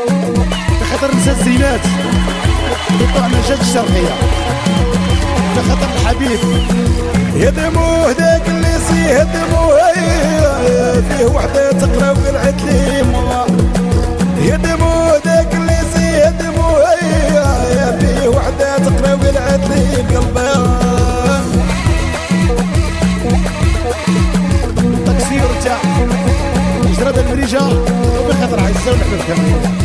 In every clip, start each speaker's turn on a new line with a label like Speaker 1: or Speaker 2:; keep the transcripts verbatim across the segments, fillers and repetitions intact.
Speaker 1: بخاطر نسى الزينات يطلع نجاة الشرقية، بخاطر الحبيب يهدموه داك اللي سيهدموه فيه وحدة تقرا وقلعت لي ما يهدموه داك اللي سيهدموه فيه وحدة تقرا وقلعت لي قلبها تكسير تاع جراد المريجة وبخاطر عزة ونحبب كمان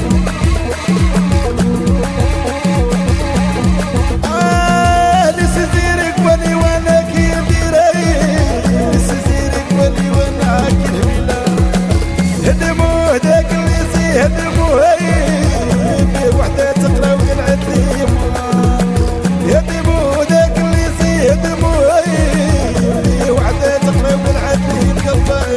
Speaker 1: هدموه فيه وحدة تقرا وقلعت لي يهدموه داك اللي سيهدموه فيه وحدة تقرا وقلعت لي القلب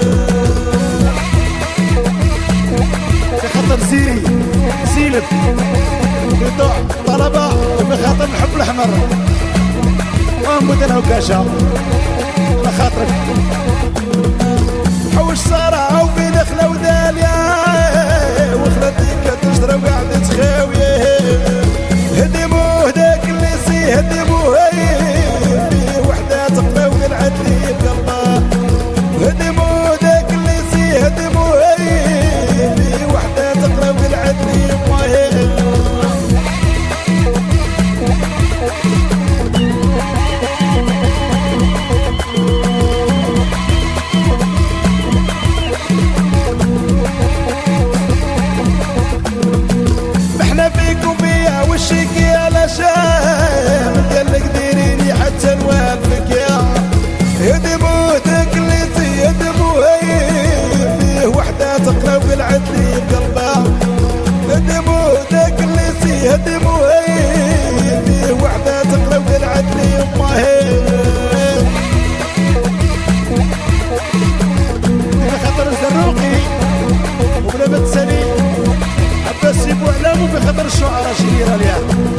Speaker 1: بخاطر زيري زينب بضوع طلبة وبخاطر الحب الأحمر ومود العكاشة على خاطرك حوش صارعة وفي دخلة وداليا وخلتك تجرى وقاعدة تخاوية هدموه داك اللي سيهدموه فيه وحدة تقرا وقلعت لي بقلبها هدموه داك اللي سيهدموه فيه وحدة تقرا وقلعت لي بقلبها وشك يا لشام قالك ديريني حتى نوافق يا هدموه داك اللي سيهدموه فيه وحدة تقرا وقلعت لي بقلبها هدموه داك اللي سيهدموه فيه وحدة تقرا وقلعت لي بماهي بخاطر الزروقي وبلا ما تسالي عباس يبو علامو بخاطر الشعراء شهيرة اليوم